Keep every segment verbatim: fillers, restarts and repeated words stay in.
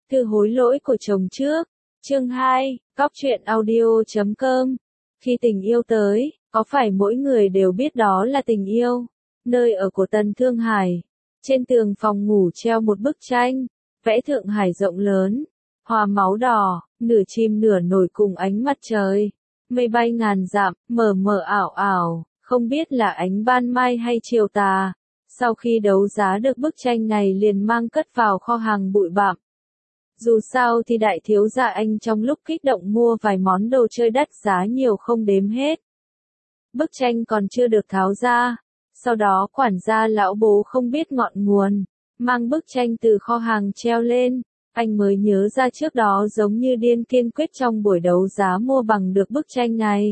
Thư hối lỗi của chồng trước. Chương hai, Cóc truyện audio chấm com. Khi tình yêu tới, có phải mỗi người đều biết đó là tình yêu? Nơi ở của Tần Thương Hải. Trên tường phòng ngủ treo một bức tranh, vẽ Thượng Hải rộng lớn, hoa máu đỏ, nửa chim nửa nổi cùng ánh mặt trời. Mây bay ngàn dặm, mờ mờ ảo ảo, không biết là ánh ban mai hay chiều tà. Sau khi đấu giá được bức tranh này liền mang cất vào kho hàng bụi bặm. Dù sao thì đại thiếu gia anh trong lúc kích động mua vài món đồ chơi đắt giá nhiều không đếm hết. Bức tranh còn chưa được tháo ra. Sau đó quản gia lão bố không biết ngọn nguồn, mang bức tranh từ kho hàng treo lên. Anh mới nhớ ra trước đó giống như điên kiên quyết trong buổi đấu giá mua bằng được bức tranh này.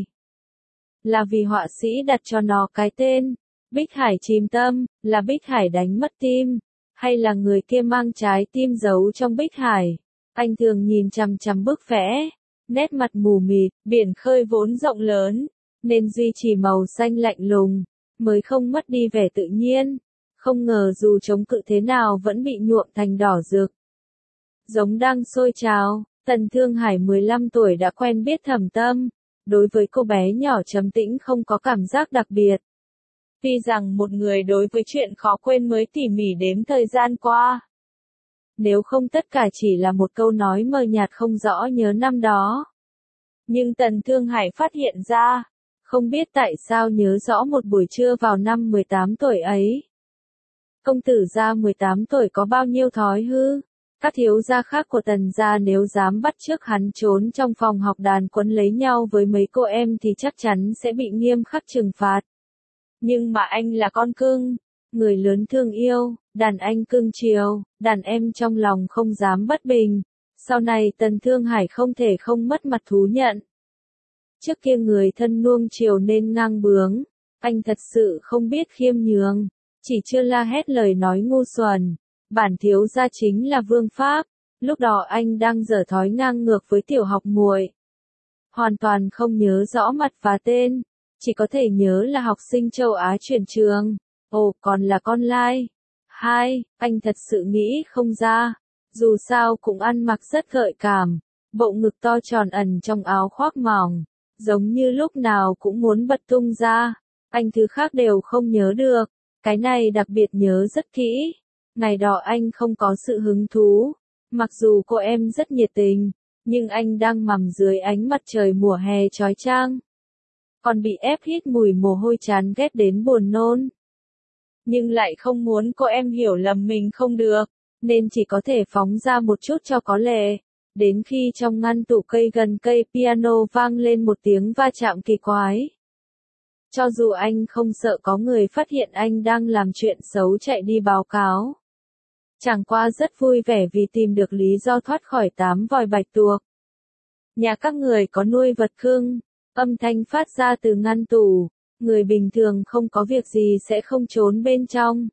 Là vì họa sĩ đặt cho nó cái tên, Bích Hải chìm tâm, là Bích Hải đánh mất tim, hay là người kia mang trái tim giấu trong Bích Hải. Anh thường nhìn chằm chằm bức vẽ, nét mặt mù mịt, biển khơi vốn rộng lớn, nên duy trì màu xanh lạnh lùng, mới không mất đi vẻ tự nhiên. Không ngờ dù chống cự thế nào vẫn bị nhuộm thành đỏ rực. Giống đang sôi trào, Tần Thương Hải mười lăm tuổi đã quen biết Thẩm Tâm. Đối với cô bé nhỏ trầm tĩnh không có cảm giác đặc biệt. Tuy rằng một người đối với chuyện khó quên mới tỉ mỉ đếm thời gian qua. Nếu không tất cả chỉ là một câu nói mờ nhạt không rõ nhớ năm đó. Nhưng Tần Thương Hải phát hiện ra, không biết tại sao nhớ rõ một buổi trưa vào năm mười tám tuổi ấy. Công tử gia mười tám tuổi có bao nhiêu thói hư? Các thiếu gia khác của Tần gia nếu dám bắt chước hắn trốn trong phòng học đàn quấn lấy nhau với mấy cô em thì chắc chắn sẽ bị nghiêm khắc trừng phạt. Nhưng mà anh là con cưng, người lớn thương yêu, đàn anh cưng chiều, đàn em trong lòng không dám bất bình. Sau này Tần Thương Hải không thể không mất mặt thú nhận. Trước kia người thân nuông chiều nên ngang bướng, anh thật sự không biết khiêm nhường, chỉ chưa la hét lời nói ngu xuẩn. Bản thiếu gia chính là Vương Pháp, lúc đó anh đang dở thói ngang ngược với tiểu học muội. Hoàn toàn không nhớ rõ mặt và tên, chỉ có thể nhớ là học sinh châu Á chuyển trường. Ồ, còn là con lai. Hai, anh thật sự nghĩ không ra, dù sao cũng ăn mặc rất gợi cảm, bộ ngực to tròn ẩn trong áo khoác mỏng, giống như lúc nào cũng muốn bật tung ra. Anh thứ khác đều không nhớ được, cái này đặc biệt nhớ rất kỹ. Ngày đó anh không có sự hứng thú, mặc dù cô em rất nhiệt tình, nhưng anh đang nằm dưới ánh mặt trời mùa hè chói chang. Còn bị ép hít mùi mồ hôi chán ghét đến buồn nôn. Nhưng lại không muốn cô em hiểu lầm mình không được, nên chỉ có thể phóng ra một chút cho có lệ. Đến khi trong ngăn tủ cây gần cây piano vang lên một tiếng va chạm kỳ quái. Cho dù anh không sợ có người phát hiện anh đang làm chuyện xấu chạy đi báo cáo. Chẳng qua rất vui vẻ vì tìm được lý do thoát khỏi tám vòi bạch tuộc. Nhà các người có nuôi vật cưng, âm thanh phát ra từ ngăn tủ, người bình thường không có việc gì sẽ không trốn bên trong.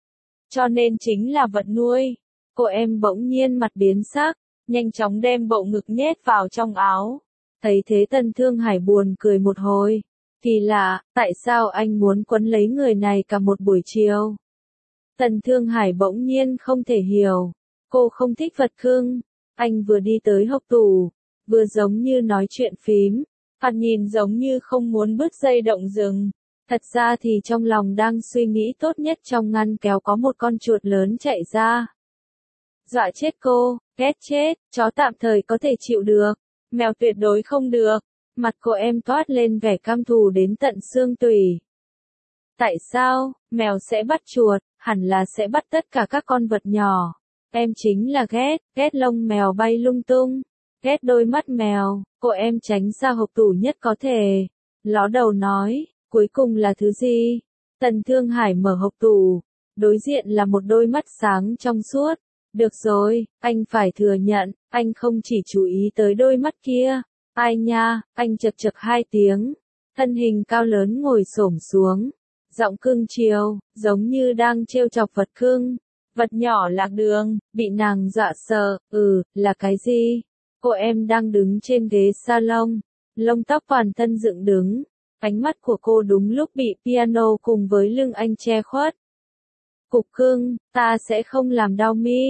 Cho nên chính là vật nuôi. Cô em bỗng nhiên mặt biến sắc, nhanh chóng đem bộ ngực nhét vào trong áo. Thấy thế Tần Thương Hải buồn cười một hồi. Kỳ lạ, tại sao anh muốn quấn lấy người này cả một buổi chiều? Tần Thương Hải bỗng nhiên không thể hiểu. Cô không thích vật cưng. Anh vừa đi tới hộc tủ, vừa giống như nói chuyện phím. Thoạt nhìn giống như không muốn bứt dây động rừng. Thật ra thì trong lòng đang suy nghĩ tốt nhất trong ngăn kéo có một con chuột lớn chạy ra. Dọa chết cô, ghét chết, chó tạm thời có thể chịu được, mèo tuyệt đối không được. Mặt cô em toát lên vẻ căm thù đến tận xương tủy. Tại sao, mèo sẽ bắt chuột, hẳn là sẽ bắt tất cả các con vật nhỏ. Em chính là ghét, ghét lông mèo bay lung tung, ghét đôi mắt mèo, cô em tránh ra hộc tủ nhất có thể. Ló đầu nói, cuối cùng là thứ gì? Tần Thương Hải mở hộc tủ, đối diện là một đôi mắt sáng trong suốt. Được rồi, anh phải thừa nhận, anh không chỉ chú ý tới đôi mắt kia. Ai nha, anh chật chật hai tiếng. Thân hình cao lớn ngồi xổm xuống. Giọng cưng chiều, giống như đang trêu chọc vật cưng. Vật nhỏ lạc đường, bị nàng dọa sợ, ừ, là cái gì? Cô em đang đứng trên ghế salon, lông tóc toàn thân dựng đứng. Ánh mắt của cô đúng lúc bị piano cùng với lưng anh che khuất. Cục cưng, ta sẽ không làm đau mi.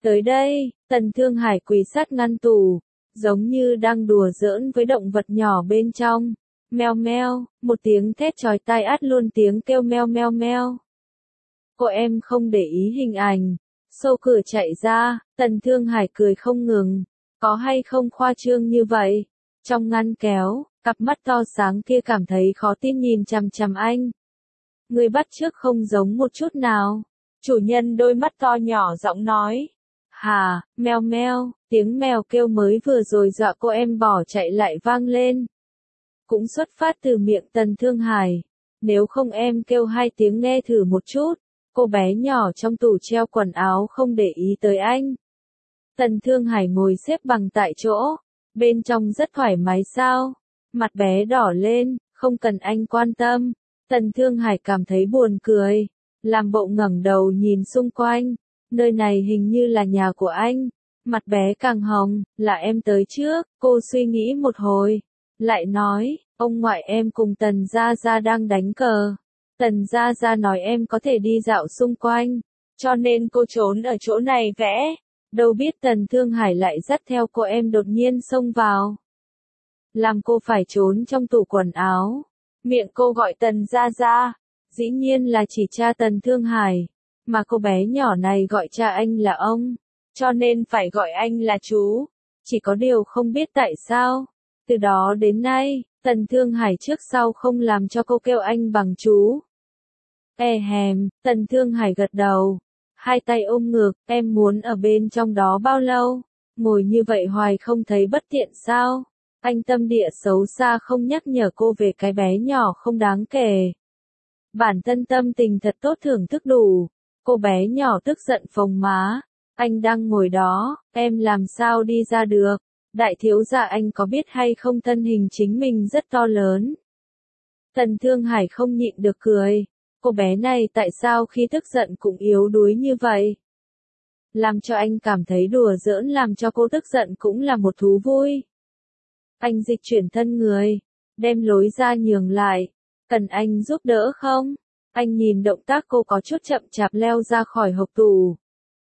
Tới đây, Tần Thương Hải quỳ sát ngăn tủ, giống như đang đùa giỡn với động vật nhỏ bên trong. Meo meo, một tiếng thét chói tai át luôn tiếng kêu meo meo meo. Cô em không để ý hình ảnh, xô cửa chạy ra, Tần Thương Hải cười không ngừng. Có hay không khoa trương như vậy? Trong ngăn kéo, cặp mắt to sáng kia cảm thấy khó tin nhìn chằm chằm anh. Người bắt chước không giống một chút nào. Chủ nhân đôi mắt to nhỏ giọng nói. Hà, meo meo, tiếng mèo kêu mới vừa rồi dọa cô em bỏ chạy lại vang lên. Cũng xuất phát từ miệng Tần Thương Hải. Nếu không em kêu hai tiếng nghe thử một chút. Cô bé nhỏ trong tủ treo quần áo không để ý tới anh. Tần Thương Hải ngồi xếp bằng tại chỗ. Bên trong rất thoải mái sao? Mặt bé đỏ lên, không cần anh quan tâm. Tần Thương Hải cảm thấy buồn cười. Làm bộ ngẩng đầu nhìn xung quanh. Nơi này hình như là nhà của anh. Mặt bé càng hồng, là em tới trước. Cô suy nghĩ một hồi. Lại nói, ông ngoại em cùng Tần Gia Gia đang đánh cờ. Tần Gia Gia nói em có thể đi dạo xung quanh. Cho nên cô trốn ở chỗ này vẽ. Đâu biết Tần Thương Hải lại dắt theo cô em đột nhiên xông vào. Làm cô phải trốn trong tủ quần áo. Miệng cô gọi Tần Gia Gia. Dĩ nhiên là chỉ cha Tần Thương Hải. Mà cô bé nhỏ này gọi cha anh là ông. Cho nên phải gọi anh là chú. Chỉ có điều không biết tại sao. Từ đó đến nay, Tần Thương Hải trước sau không làm cho cô kêu anh bằng chú. E hèm, Tần Thương Hải gật đầu. Hai tay ôm ngực, em muốn ở bên trong đó bao lâu? Ngồi như vậy hoài không thấy bất tiện sao? Anh tâm địa xấu xa không nhắc nhở cô về cái bé nhỏ không đáng kể. Bản thân tâm tình thật tốt thưởng thức đủ. Cô bé nhỏ tức giận phồng má. Anh đang ngồi đó, em làm sao đi ra được? Đại thiếu gia anh có biết hay không thân hình chính mình rất to lớn. Tần Thương Hải không nhịn được cười. Cô bé này tại sao khi tức giận cũng yếu đuối như vậy? Làm cho anh cảm thấy đùa giỡn làm cho cô tức giận cũng là một thú vui. Anh dịch chuyển thân người, đem lối ra nhường lại. Cần anh giúp đỡ không? Anh nhìn động tác cô có chút chậm chạp leo ra khỏi hộc tủ.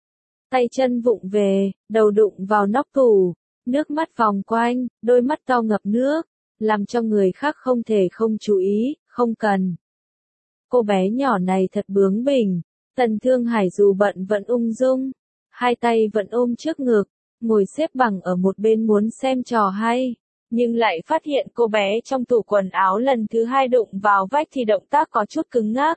Tay chân vụng về, đầu đụng vào nóc tủ. Nước mắt vòng quanh, đôi mắt to ngập nước, làm cho người khác không thể không chú ý, không cần. Cô bé nhỏ này thật bướng bỉnh. Tần Thương Hải dù bận vẫn ung dung, hai tay vẫn ôm trước ngực, ngồi xếp bằng ở một bên muốn xem trò hay, nhưng lại phát hiện cô bé trong tủ quần áo lần thứ hai đụng vào vách thì động tác có chút cứng ngắc.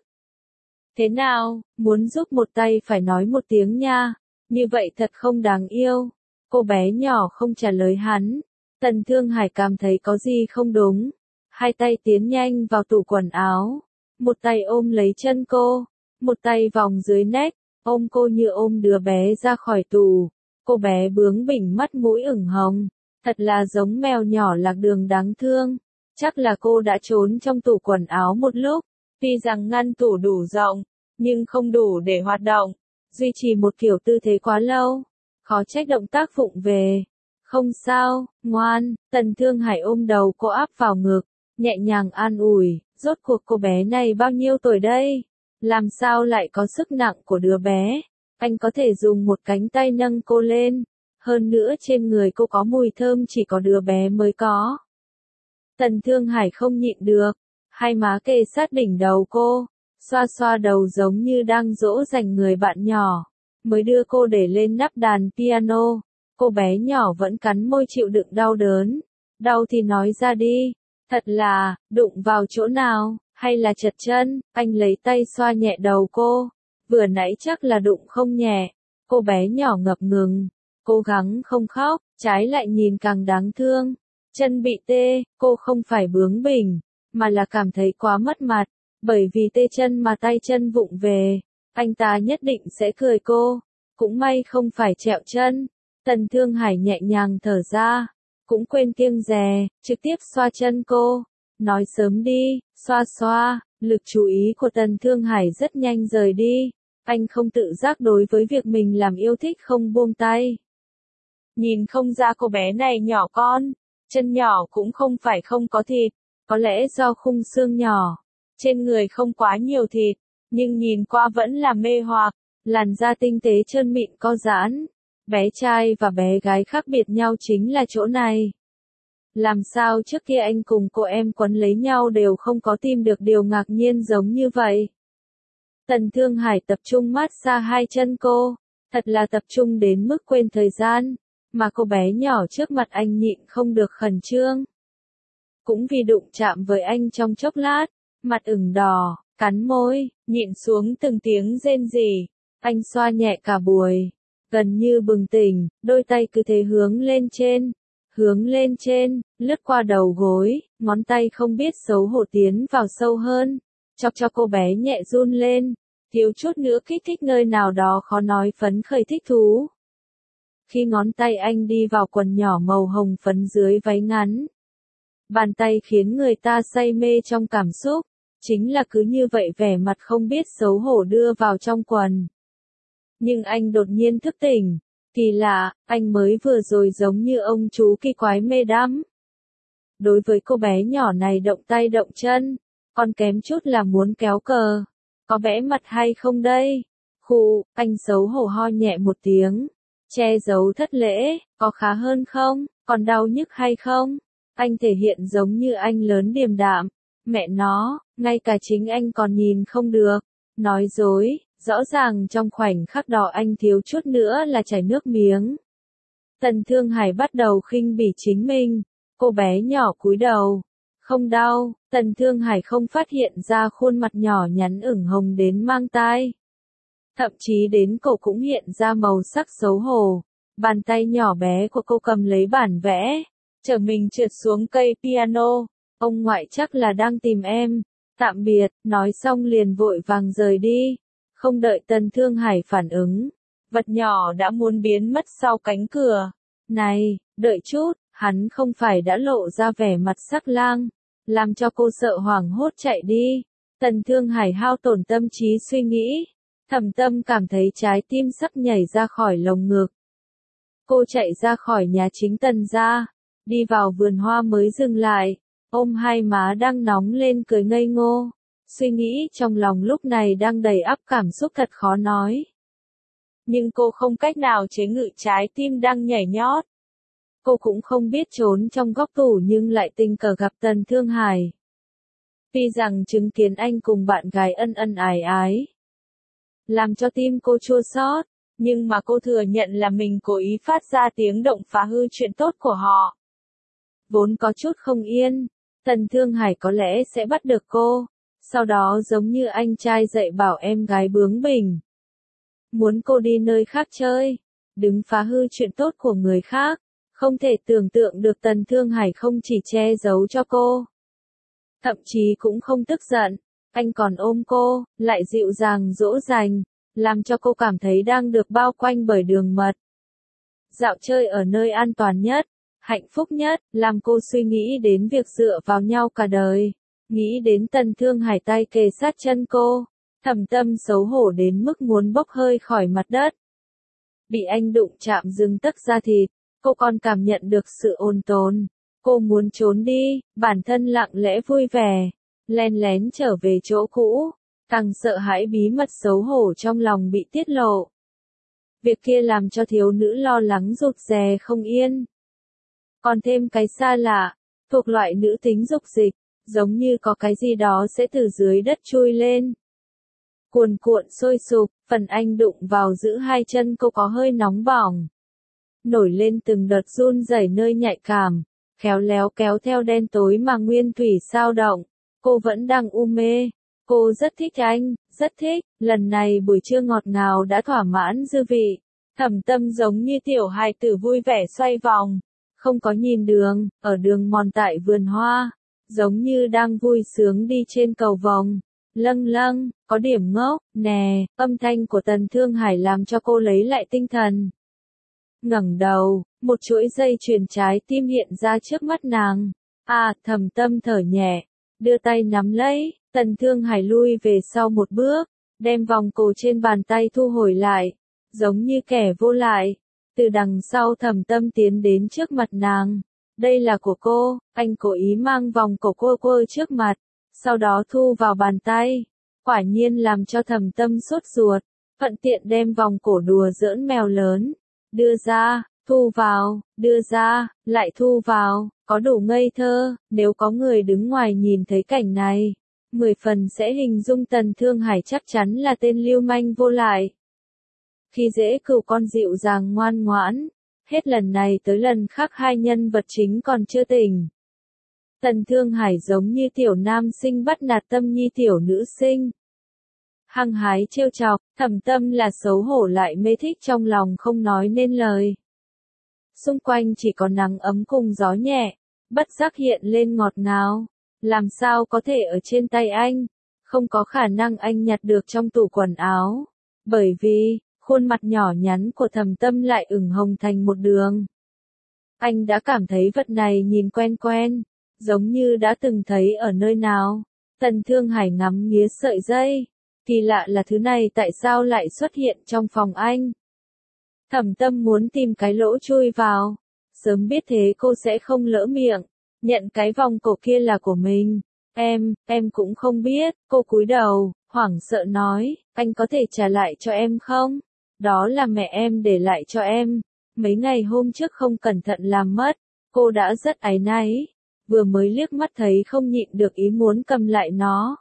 Thế nào, muốn giúp một tay phải nói một tiếng nha, như vậy thật không đáng yêu. Cô bé nhỏ không trả lời hắn. Tần Thương Hải cảm thấy có gì không đúng. Hai tay tiến nhanh vào tủ quần áo. Một tay ôm lấy chân cô. Một tay vòng dưới nách. Ôm cô như ôm đứa bé ra khỏi tủ. Cô bé bướng bỉnh mắt mũi ửng hồng. Thật là giống mèo nhỏ lạc đường đáng thương. Chắc là cô đã trốn trong tủ quần áo một lúc. Tuy rằng ngăn tủ đủ rộng, nhưng không đủ để hoạt động. Duy trì một kiểu tư thế quá lâu. Khó trách động tác vụng về. Không sao, ngoan. Tần Thương Hải ôm đầu cô áp vào ngực, nhẹ nhàng an ủi. Rốt cuộc cô bé này bao nhiêu tuổi đây? Làm sao lại có sức nặng của đứa bé? Anh có thể dùng một cánh tay nâng cô lên. Hơn nữa trên người cô có mùi thơm chỉ có đứa bé mới có. Tần Thương Hải không nhịn được. Hai má kề sát đỉnh đầu cô. Xoa xoa đầu giống như đang dỗ dành người bạn nhỏ. Mới đưa cô để lên nắp đàn piano. Cô bé nhỏ vẫn cắn môi chịu đựng đau đớn. Đau thì nói ra đi. Thật là, đụng vào chỗ nào, hay là chật chân? Anh lấy tay xoa nhẹ đầu cô. Vừa nãy chắc là đụng không nhẹ. Cô bé nhỏ ngập ngừng. Cố gắng không khóc, trái lại nhìn càng đáng thương. Chân bị tê, cô không phải bướng bỉnh, mà là cảm thấy quá mất mặt. Bởi vì tê chân mà tay chân vụng về. Anh ta nhất định sẽ cười cô. Cũng may không phải trẹo chân. Tần Thương Hải nhẹ nhàng thở ra. Cũng quên kiêng dè, trực tiếp xoa chân cô. Nói sớm đi, xoa xoa. Lực chú ý của Tần Thương Hải rất nhanh rời đi. Anh không tự giác đối với việc mình làm yêu thích không buông tay. Nhìn không ra cô bé này nhỏ con. Chân nhỏ cũng không phải không có thịt. Có lẽ do khung xương nhỏ. Trên người không quá nhiều thịt. Nhưng nhìn qua vẫn là mê hoặc. Làn da tinh tế trơn mịn co giãn. Bé trai và bé gái khác biệt nhau chính là chỗ này. Làm sao trước kia anh cùng cô em quấn lấy nhau đều không có tìm được điều ngạc nhiên giống như vậy. Tần Thương Hải tập trung mát xa hai chân cô, thật là tập trung đến mức quên thời gian, mà cô bé nhỏ trước mặt anh nhịn không được khẩn trương. Cũng vì đụng chạm với anh trong chốc lát, mặt ửng đỏ, cắn môi, nhịn xuống từng tiếng rên rỉ, anh xoa nhẹ cả buổi, gần như bừng tỉnh, đôi tay cứ thế hướng lên trên, hướng lên trên, lướt qua đầu gối, ngón tay không biết xấu hổ tiến vào sâu hơn, chọc cho cô bé nhẹ run lên, thiếu chút nữa kích thích nơi nào đó khó nói phấn khởi thích thú. Khi ngón tay anh đi vào quần nhỏ màu hồng phấn dưới váy ngắn, bàn tay khiến người ta say mê trong cảm xúc, chính là cứ như vậy vẻ mặt không biết xấu hổ đưa vào trong quần. Nhưng anh đột nhiên thức tỉnh, kỳ lạ, anh mới vừa rồi giống như ông chú kỳ quái mê đắm. Đối với cô bé nhỏ này động tay động chân, còn kém chút là muốn kéo cờ, có bẽ mặt hay không đây? Khụ, anh xấu hổ ho nhẹ một tiếng, che giấu thất lễ, có khá hơn không, còn đau nhức hay không? Anh thể hiện giống như anh lớn điềm đạm, mẹ nó, ngay cả chính anh còn nhìn không được, nói dối, rõ ràng trong khoảnh khắc đó anh thiếu chút nữa là chảy nước miếng. Tần Thương Hải bắt đầu khinh bỉ chính mình, cô bé nhỏ cúi đầu, không đau, Tần Thương Hải không phát hiện ra khuôn mặt nhỏ nhắn ửng hồng đến mang tai. Thậm chí đến cổ cũng hiện ra màu sắc xấu hổ, bàn tay nhỏ bé của cô cầm lấy bản vẽ, trở mình trượt xuống cây piano, ông ngoại chắc là đang tìm em, tạm biệt, nói xong liền vội vàng rời đi, không đợi Tần Thương Hải phản ứng, vật nhỏ đã muốn biến mất sau cánh cửa. Này, đợi chút, hắn không phải đã lộ ra vẻ mặt sắc lang, làm cho cô sợ hoảng hốt chạy đi. Tần Thương Hải hao tổn tâm trí suy nghĩ, thầm tâm cảm thấy trái tim sắp nhảy ra khỏi lồng ngực. Cô chạy ra khỏi nhà chính Tần gia, đi vào vườn hoa mới dừng lại, ôm hai má đang nóng lên cười ngây ngô, suy nghĩ trong lòng lúc này đang đầy ắp cảm xúc thật khó nói. Nhưng cô không cách nào chế ngự trái tim đang nhảy nhót. Cô cũng không biết trốn trong góc tủ nhưng lại tình cờ gặp Tần Thương Hải. Tuy rằng chứng kiến anh cùng bạn gái ân ân ái ái, làm cho tim cô chua xót, nhưng mà cô thừa nhận là mình cố ý phát ra tiếng động phá hư chuyện tốt của họ. Vốn có chút không yên, Tần Thương Hải có lẽ sẽ bắt được cô, sau đó giống như anh trai dạy bảo em gái bướng bỉnh. Muốn cô đi nơi khác chơi, đứng phá hư chuyện tốt của người khác, không thể tưởng tượng được Tần Thương Hải không chỉ che giấu cho cô. Thậm chí cũng không tức giận, anh còn ôm cô, lại dịu dàng dỗ dành, làm cho cô cảm thấy đang được bao quanh bởi đường mật. Dạo chơi ở nơi an toàn nhất, hạnh phúc nhất, làm cô suy nghĩ đến việc dựa vào nhau cả đời. Nghĩ đến Tần Thương Hải tay kề sát chân cô, thầm tâm xấu hổ đến mức muốn bốc hơi khỏi mặt đất. Bị anh đụng chạm dừng tấc da thịt, cô còn cảm nhận được sự ôn tồn. Cô muốn trốn đi, bản thân lặng lẽ vui vẻ, len lén trở về chỗ cũ, càng sợ hãi bí mật xấu hổ trong lòng bị tiết lộ. Việc kia làm cho thiếu nữ lo lắng rụt rè không yên. Còn thêm cái xa lạ, thuộc loại nữ tính dục dịch, giống như có cái gì đó sẽ từ dưới đất chui lên. Cuồn cuộn sôi sục, phần anh đụng vào giữ hai chân cô có hơi nóng bỏng. Nổi lên từng đợt run rẩy nơi nhạy cảm, khéo léo kéo theo đen tối mà nguyên thủy sao động. Cô vẫn đang u mê. Cô rất thích anh, rất thích, lần này buổi trưa ngọt ngào đã thỏa mãn dư vị. Thẩm tâm giống như tiểu hài tử vui vẻ xoay vòng, không có nhìn đường, ở đường mòn tại vườn hoa, giống như đang vui sướng đi trên cầu vồng. Lâng lâng, có điểm ngốc, nè, âm thanh của Tần Thương Hải làm cho cô lấy lại tinh thần. Ngẩng đầu, một chuỗi dây chuyền trái tim hiện ra trước mắt nàng. À, thầm tâm thở nhẹ, đưa tay nắm lấy, Tần Thương Hải lui về sau một bước, đem vòng cổ trên bàn tay thu hồi lại, giống như kẻ vô lại. Từ đằng sau thầm tâm tiến đến trước mặt nàng. Đây là của cô, anh cố ý mang vòng cổ cô cô trước mặt, sau đó thu vào bàn tay. Quả nhiên làm cho thầm tâm sốt ruột, thuận tiện đem vòng cổ đùa giỡn mèo lớn. đưa ra, thu vào, đưa ra, lại thu vào, có đủ ngây thơ, nếu có người đứng ngoài nhìn thấy cảnh này, mười phần sẽ hình dung Tần Thương Hải chắc chắn là tên lưu manh vô lại. Khi dễ cừu con dịu dàng ngoan ngoãn, hết lần này tới lần khác hai nhân vật chính còn chưa tỉnh. Tần Thương Hải giống như tiểu nam sinh bắt nạt Tâm Nhi tiểu nữ sinh. Hăng hái trêu chọc, Thẩm Tâm là xấu hổ lại mê thích trong lòng không nói nên lời. Xung quanh chỉ có nắng ấm cùng gió nhẹ, bất giác hiện lên ngọt ngào. Làm sao có thể ở trên tay anh? Không có khả năng anh nhặt được trong tủ quần áo. Bởi vì, khuôn mặt nhỏ nhắn của Thẩm Tâm lại ửng hồng thành một đường. Anh đã cảm thấy vật này nhìn quen quen, giống như đã từng thấy ở nơi nào. Tần Thương Hải ngắm nghía sợi dây. Kỳ lạ là thứ này tại sao lại xuất hiện trong phòng anh? Thẩm Tâm muốn tìm cái lỗ chui vào. Sớm biết thế cô sẽ không lỡ miệng. Nhận cái vòng cổ kia là của mình. Em, em cũng không biết. Cô cúi đầu, hoảng sợ nói, anh có thể trả lại cho em không? Đó là mẹ em để lại cho em. Mấy ngày hôm trước không cẩn thận làm mất. Cô đã rất áy náy. Vừa mới liếc mắt thấy không nhịn được ý muốn cầm lại nó.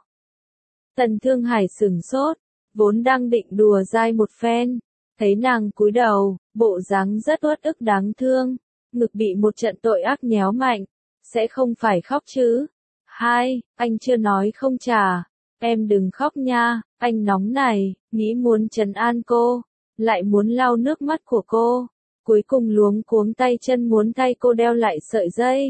Tần Thương Hải sửng sốt, vốn đang định đùa dai một phen, thấy nàng cúi đầu, bộ dáng rất uất ức đáng thương, ngực bị một trận tội ác nhéo mạnh, sẽ không phải khóc chứ? Hai, anh chưa nói không trả, em đừng khóc nha, anh nóng này, nghĩ muốn trấn an cô, lại muốn lau nước mắt của cô, cuối cùng luống cuống tay chân muốn thay cô đeo lại sợi dây.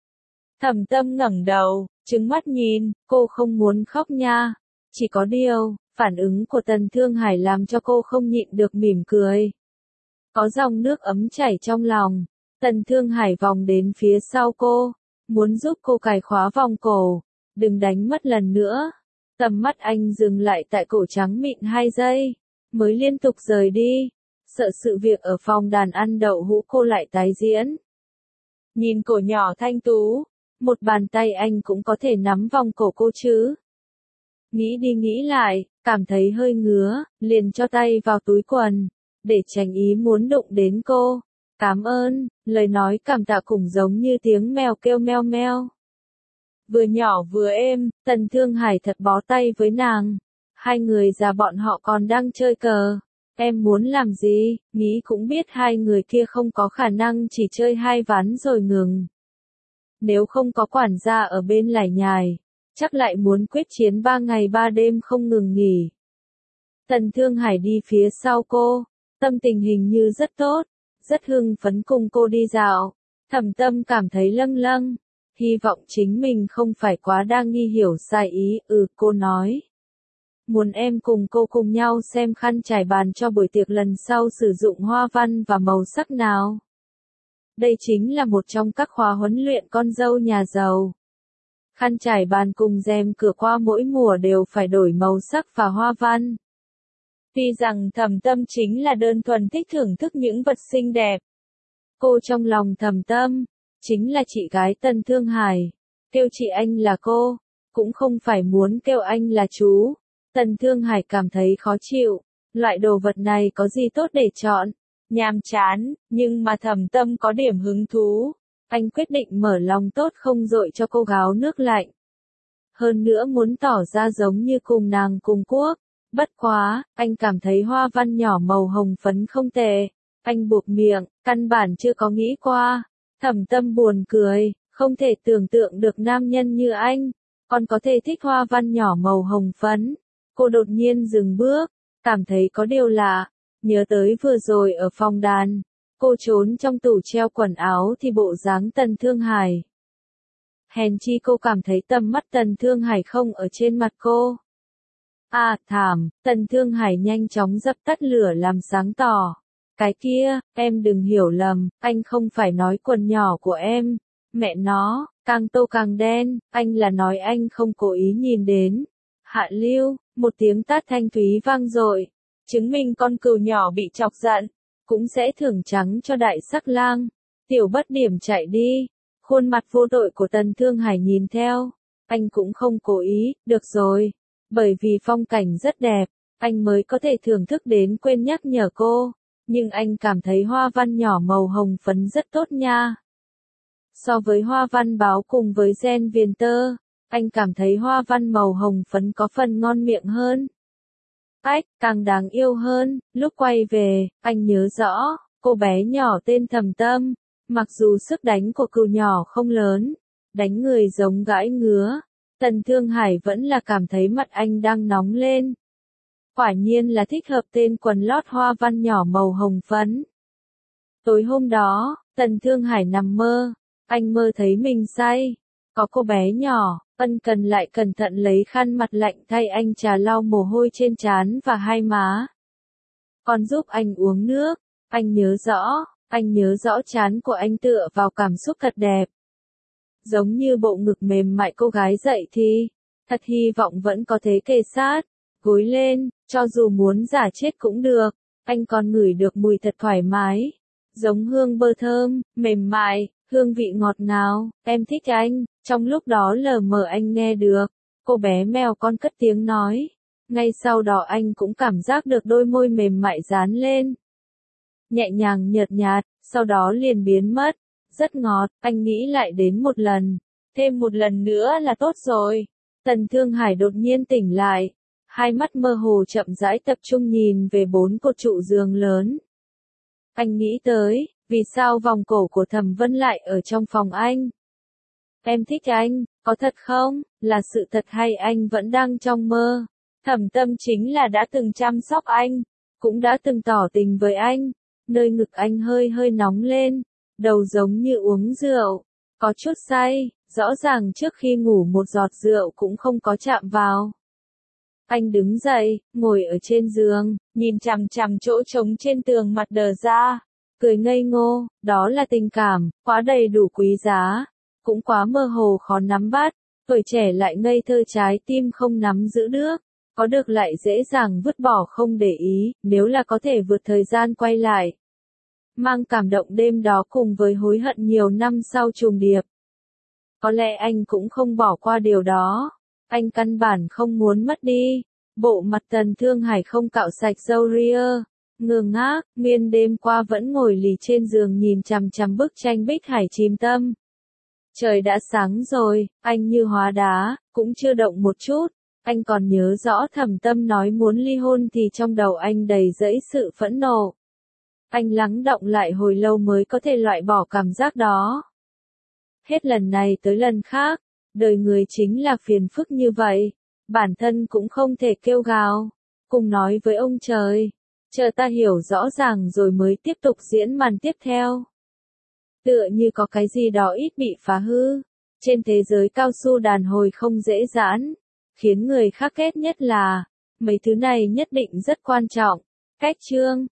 Thẩm Tâm ngẩng đầu, trừng mắt nhìn, cô không muốn khóc nha. Chỉ có điều, phản ứng của Tần Thương Hải làm cho cô không nhịn được mỉm cười. Có dòng nước ấm chảy trong lòng, Tần Thương Hải vòng đến phía sau cô, muốn giúp cô cài khóa vòng cổ, đừng đánh mất lần nữa. Tầm mắt anh dừng lại tại cổ trắng mịn hai giây, mới liên tục rời đi, sợ sự việc ở phòng đàn ăn đậu hũ cô lại tái diễn. Nhìn cổ nhỏ thanh tú, một bàn tay anh cũng có thể nắm vòng cổ cô chứ. Nghĩ đi nghĩ lại, cảm thấy hơi ngứa, liền cho tay vào túi quần, để tránh ý muốn đụng đến cô. Cảm ơn, lời nói cảm tạ cũng giống như tiếng mèo kêu meo meo. Vừa nhỏ vừa êm, Tần Thương Hải thật bó tay với nàng. Hai người già bọn họ còn đang chơi cờ. Em muốn làm gì, nghĩ cũng biết hai người kia không có khả năng chỉ chơi hai ván rồi ngừng. Nếu không có quản gia ở bên lải nhải, chắc lại muốn quyết chiến ba ngày ba đêm không ngừng nghỉ. Tần Thương Hải đi phía sau cô, tâm tình hình như rất tốt, rất hưng phấn cùng cô đi dạo. Thẩm Tâm cảm thấy lâng lâng, hy vọng chính mình không phải quá đa nghi hiểu sai ý. Ừ, cô nói. Muốn em cùng cô cùng nhau xem khăn trải bàn cho buổi tiệc lần sau sử dụng hoa văn và màu sắc nào. Đây chính là một trong các khóa huấn luyện con dâu nhà giàu. Khăn trải bàn cùng rèm cửa qua mỗi mùa đều phải đổi màu sắc và hoa văn. Tuy rằng Thẩm Tâm chính là đơn thuần thích thưởng thức những vật xinh đẹp. Cô trong lòng Thẩm Tâm, chính là chị gái Tần Thương Hải. Kêu chị anh là cô, cũng không phải muốn kêu anh là chú. Tần Thương Hải cảm thấy khó chịu, loại đồ vật này có gì tốt để chọn. Nhàm chán, nhưng mà Thẩm Tâm có điểm hứng thú. Anh quyết định mở lòng tốt không dội cho cô gáo nước lạnh. Hơn nữa muốn tỏ ra giống như cùng nàng cùng quốc. Bất quá, anh cảm thấy hoa văn nhỏ màu hồng phấn không tệ. Anh buộc miệng, căn bản chưa có nghĩ qua. Thẩm Tâm buồn cười, không thể tưởng tượng được nam nhân như anh, còn có thể thích hoa văn nhỏ màu hồng phấn. Cô đột nhiên dừng bước, cảm thấy có điều lạ. Nhớ tới vừa rồi ở phòng đàn, cô trốn trong tủ treo quần áo thì bộ dáng Tần Thương Hải. Hèn chi cô cảm thấy tầm mắt Tần Thương Hải không ở trên mặt cô. À thảm, Tần Thương Hải nhanh chóng dập tắt lửa làm sáng tỏ. Cái kia, em đừng hiểu lầm, anh không phải nói quần nhỏ của em. Mẹ nó, càng tô càng đen, anh là nói anh không cố ý nhìn đến. Hạ Lưu, một tiếng tát thanh thúy vang dội, chứng minh con cừu nhỏ bị chọc giận, cũng sẽ thưởng trắng cho đại sắc lang. Tiểu Bất Điểm chạy đi, khuôn mặt vô tội của Tần Thương Hải nhìn theo, anh cũng không cố ý, được rồi, bởi vì phong cảnh rất đẹp, anh mới có thể thưởng thức đến quên nhắc nhở cô. nhưng anh cảm thấy hoa văn nhỏ màu hồng phấn rất tốt nha. So với hoa văn báo cùng với gen viền tơ, anh cảm thấy hoa văn màu hồng phấn có phần ngon miệng hơn. Ách, càng đáng yêu hơn, lúc quay về, anh nhớ rõ, cô bé nhỏ tên Thẩm Tâm, mặc dù sức đánh của cừu nhỏ không lớn, đánh người giống gãi ngứa, Tần Thương Hải vẫn là cảm thấy mặt anh đang nóng lên. Quả nhiên là thích hợp tên quần lót hoa văn nhỏ màu hồng phấn. Tối hôm đó, Tần Thương Hải nằm mơ, anh mơ thấy mình say, có cô bé nhỏ, ân cần lại cẩn thận lấy khăn mặt lạnh thay anh trà lau mồ hôi trên trán và hai má. Còn giúp anh uống nước, anh nhớ rõ, anh nhớ rõ trán của anh tựa vào cảm xúc thật đẹp. Giống như bộ ngực mềm mại cô gái dậy thì, thật hy vọng vẫn có thể kề sát, gối lên, cho dù muốn giả chết cũng được, anh còn ngửi được mùi thật thoải mái, giống hương bơ thơm, mềm mại, hương vị ngọt ngào, em thích anh, trong lúc đó lờ mờ anh nghe được, cô bé mèo con cất tiếng nói, ngay sau đó anh cũng cảm giác được đôi môi mềm mại dán lên. Nhẹ nhàng nhợt nhạt, sau đó liền biến mất, rất ngọt, anh nghĩ lại đến một lần, thêm một lần nữa là tốt rồi. Tần Thương Hải đột nhiên tỉnh lại, hai mắt mơ hồ chậm rãi tập trung nhìn về bốn cột trụ giường lớn. Anh nghĩ tới, vì sao vòng cổ của Thẩm Vân lại ở trong phòng anh? Em thích anh, có thật không? Là sự thật hay anh vẫn đang trong mơ? Thẩm Tâm chính là đã từng chăm sóc anh, cũng đã từng tỏ tình với anh, nơi ngực anh hơi hơi nóng lên, đầu giống như uống rượu, có chút say, rõ ràng trước khi ngủ một giọt rượu cũng không có chạm vào. Anh đứng dậy, ngồi ở trên giường, nhìn chằm chằm chỗ trống trên tường mặt đờ ra, cười ngây ngô, đó là tình cảm, quá đầy đủ quý giá, cũng quá mơ hồ khó nắm bắt, tuổi trẻ lại ngây thơ trái tim không nắm giữ được, có được lại dễ dàng vứt bỏ không để ý, nếu là có thể vượt thời gian quay lại. Mang cảm động đêm đó cùng với hối hận nhiều năm sau trùng điệp. Có lẽ anh cũng không bỏ qua điều đó, anh căn bản không muốn mất đi. Bộ mặt Tần Thương Hải không cạo sạch râu ria, ngơ ngác, miên đêm qua vẫn ngồi lì trên giường nhìn chằm chằm bức tranh Bích Hải chìm tâm. Trời đã sáng rồi, anh như hóa đá, cũng chưa động một chút, anh còn nhớ rõ Thẩm Tâm nói muốn ly hôn thì trong đầu anh đầy dẫy sự phẫn nộ. Anh lắng đọng lại hồi lâu mới có thể loại bỏ cảm giác đó. Hết lần này tới lần khác, đời người chính là phiền phức như vậy. Bản thân cũng không thể kêu gào, cùng nói với ông trời, chờ ta hiểu rõ ràng rồi mới tiếp tục diễn màn tiếp theo. Tựa như có cái gì đó ít bị phá hư, trên thế giới cao su đàn hồi không dễ dãn, khiến người khác ghét nhất là, mấy thứ này nhất định rất quan trọng, cách chương.